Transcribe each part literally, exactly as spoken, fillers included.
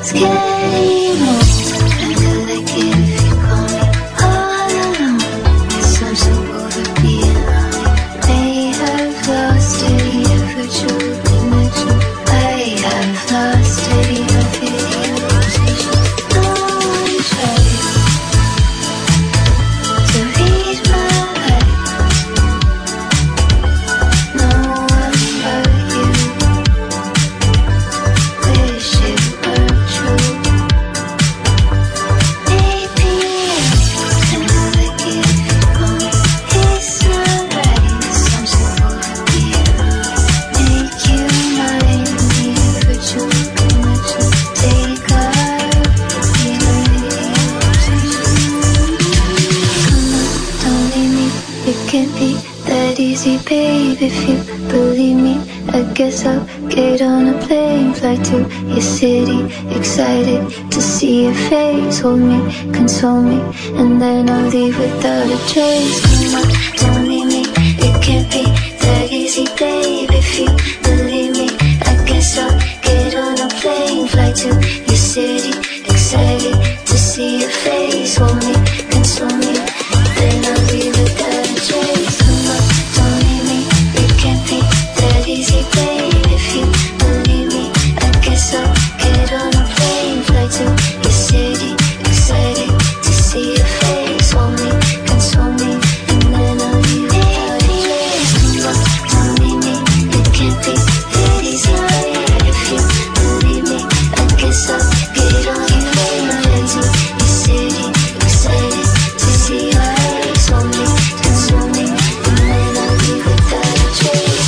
Hold me, console me, and then I'll leave without a trace. Come on, don't leave me, it can't be that easy, babe. If you believe me, I guess I'll get on a plane, fly to your city, excited to see your face. Hold me, console me, then I'll leave without a trace. Come on, don't leave me, it can't be that easy, babe. If you believe me, I guess I'll get on a plane, fly to your city, excited to see your face. Hold me, console me, and then I'll leave without a trace. Come on, don't leave me, it can't be that easy. If you believe me, I guess I'll get on your plane, fly to your city, excited to see your face. Hold me, console me, and then I'll leave without a trace.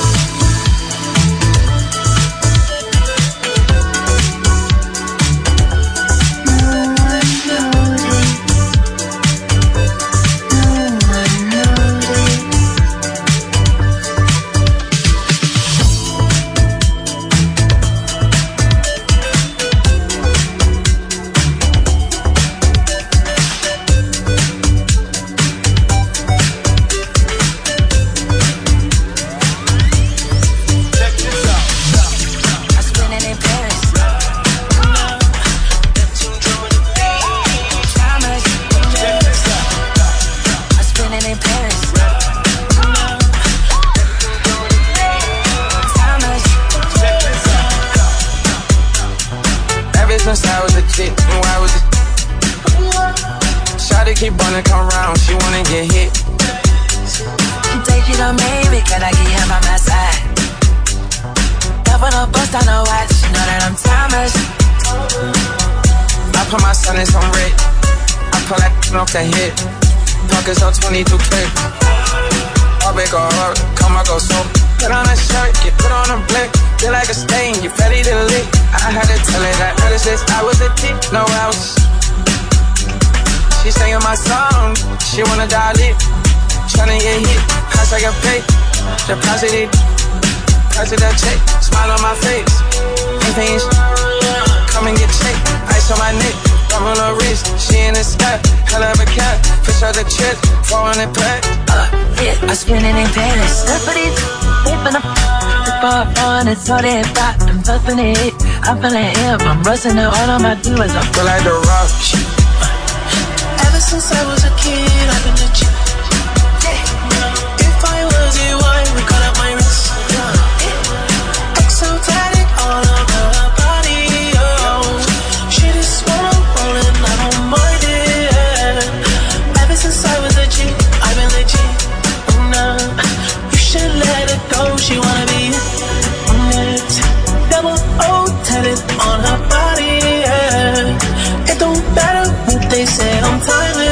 Keep wanna come round, she wanna get hit. You take it on me, because I get him by my side. Up on a bust on a watch, you know that I'm timeless. I put my son in some red. I pull that off the hit. Pockets on twenty-two clip. I'll make a hurt, come I go so. Put on a shirt, get put on a blick. Feel like a stain, you ready to lick. I had to tell her that early since I was a teen, no else. She singing my song, she wanna dial it. Tryna get hit, house I got paid. Deposit it, price of that check. Smile on my face, anything. Come and get checked, ice on my neck, rum on her wrist. She in the sky, hell of a cat. Fish out the chest, four in the pack. Uh, yeah, I spin it in Paris. Up for these, whipping up. The bar on, it's all that pop. I'm puffing it, I'm feeling hip. I'm rusting it, all on my do is I feel like the rock. Since I was a kid, I've been legit. Yeah. If I was a wine, we call up my wrist. Yeah. Exotic all over her body. Oh, shit is what I'm rolling, I don't mind it. Ever since I was a G, I've been legit. Oh, no. You should let it go, she wanna be it. Double O tatted on her body. Yeah. It don't matter what they say, I'm timeless.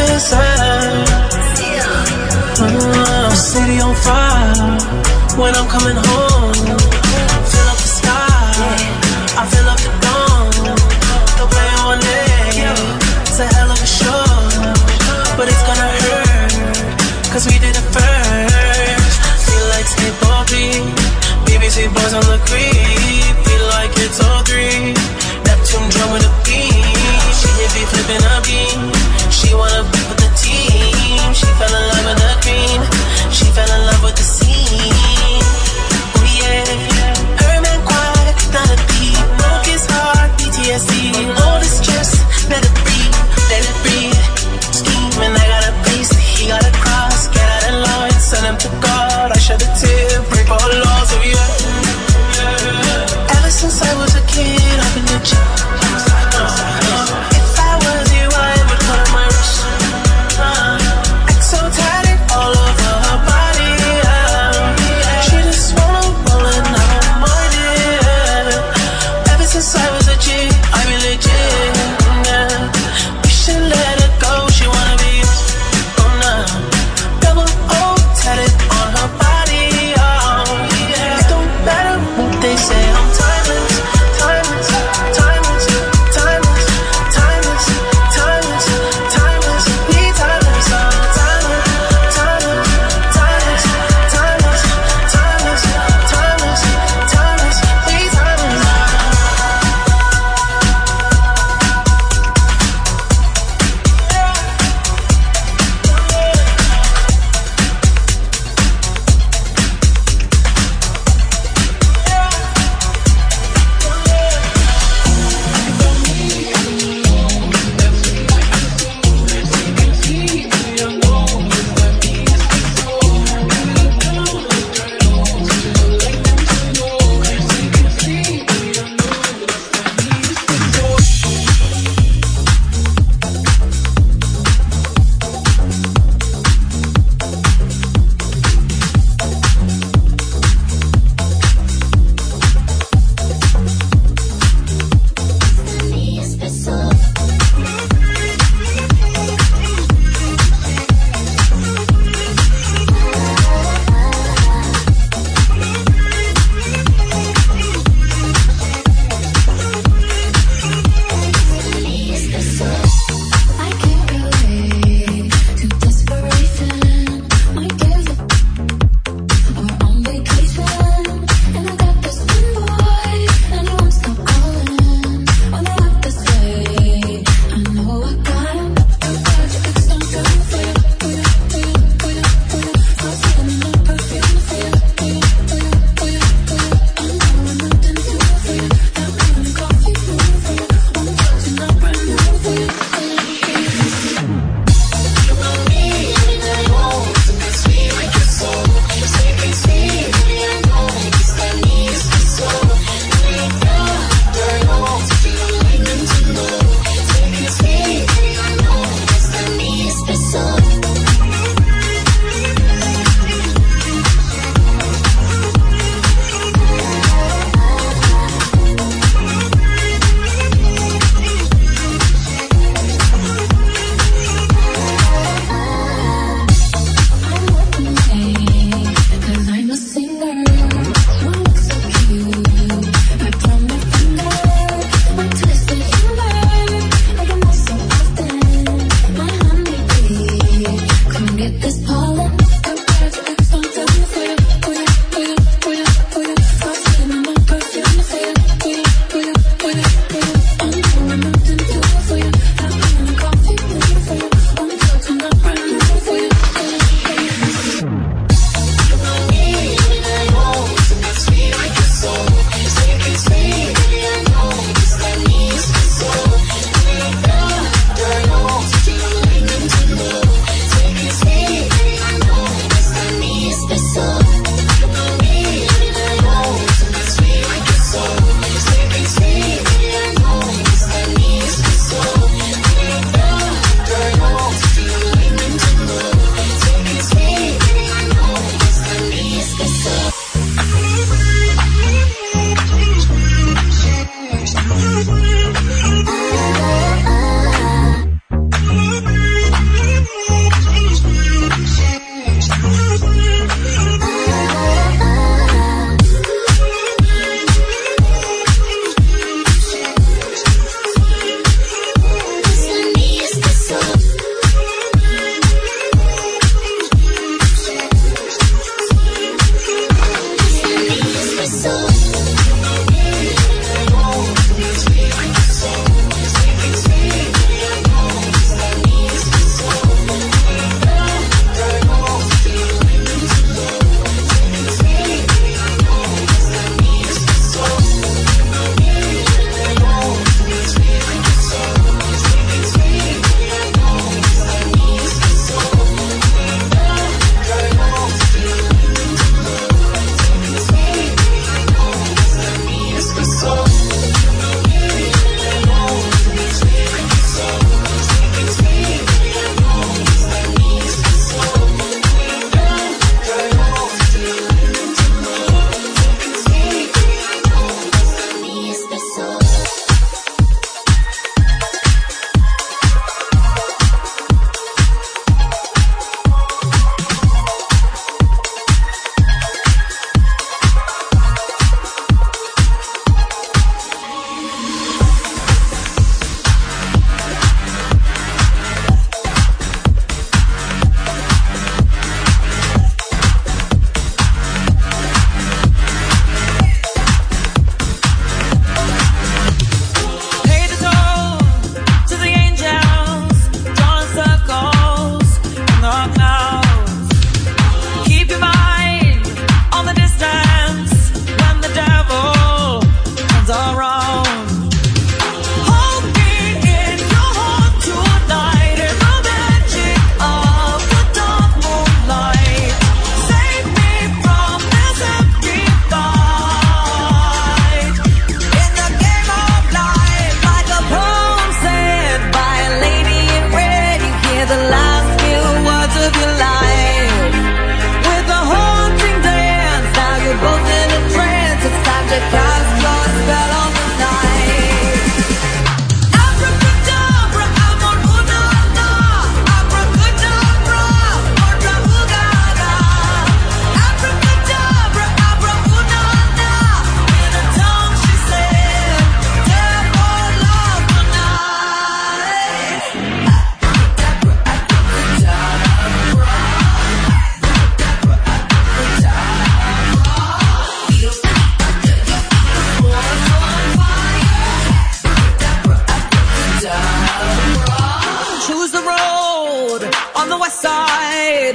Uh, city on fire when I'm coming home. Fill up the sky, I fill up the dome. The way on it, it's a hell of a show, but it's gonna hurt, cause we did it first. Feel like skateboard beat, B B C boys on the creep. Feel like it's all three, Neptune drum with a beat. She hit me flipping a beat. She wanna be with the team. She fell in love with the green. She fell in love with the scene. Oh yeah. since I was a G, I be legit, yeah. We should let her go, she wanna be, oh nah. Double O tatted on her body, oh yeah. It don't matter what they say, I'm timeless, timeless, timeless, timeless, timeless, timeless, timeless, we timeless, oh timeless, timeless, timeless, timeless, timeless, timeless, timeless, we timeless.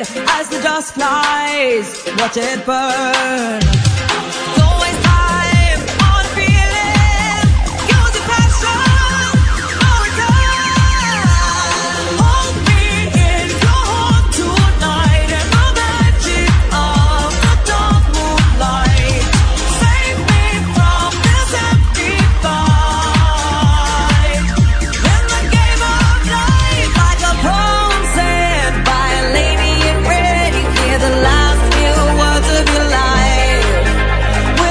as the dust flies. Watch it burn. Don't waste time on a feeling. Use your passion for a time. Hold me in your heart tonight and the magic of the dark moonlight. Save me from this empty fight. In the game of life, like a poem said by a lady in red, you hear the last few words of your life.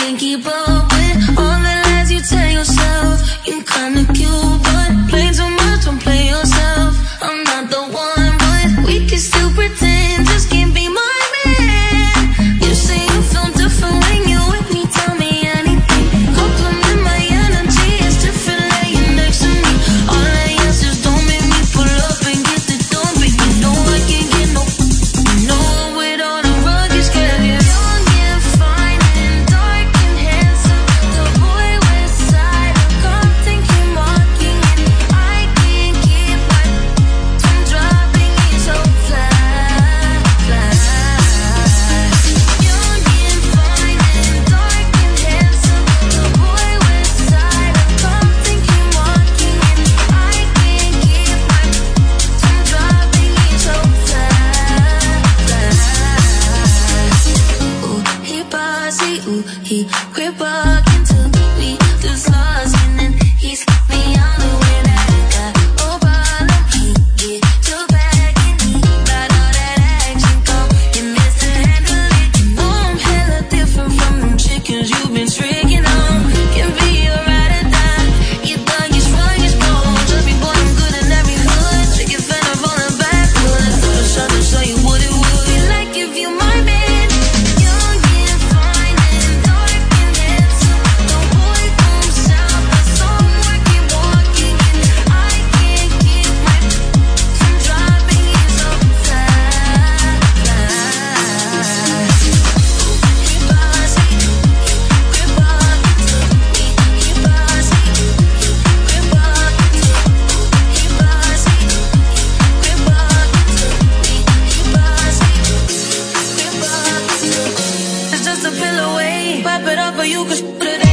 can't keep up with all the lies you tell yourself. You kinda cute, but play too much, don't play yourself. I'm not the one, but we can still pretend. Just can't be my man. You say you feel different when you with me. Tell me anything. Compliment my energy. It's different laying next to me. All I ask is don't make me pull up and get the done. But you know I can't get no. You know I'm with all the rugged scared. Young and fine and dark and handsome. The boy with side of Compton came walking in. I can't keep my tongue dropping. He's so fly, fly. Young and fine and dark and handsome. The boy with side of Compton came walking in. I can't keep my tongue dropping. He's so fly, fly. Ooh, he bossy, ooh, he quit walking to me. This lost and then he's me all the way that I got. Oh, bottom, he get your back and he got all that action. Come and Mister Handle it. You know I'm hella different from them chickens you've been tricking on. Can be a ride or die. You thug, you strong, you strong. Trust me, boy, I'm good in every hood. Chicken fan up on the backwoods. I'm trying to show you what it would be like if you my man. Young and fine and dark and handsome. The boy from south, the song I keep walking in. I can't keep my tongue dropping. He's so fly, fly. He bossy, he quit walking to me. He bossy, he quit walking to me. He bossy, he quit walking to me. He bossy, quit walking to me. It's just a pill away. Pop it up or you can shoot it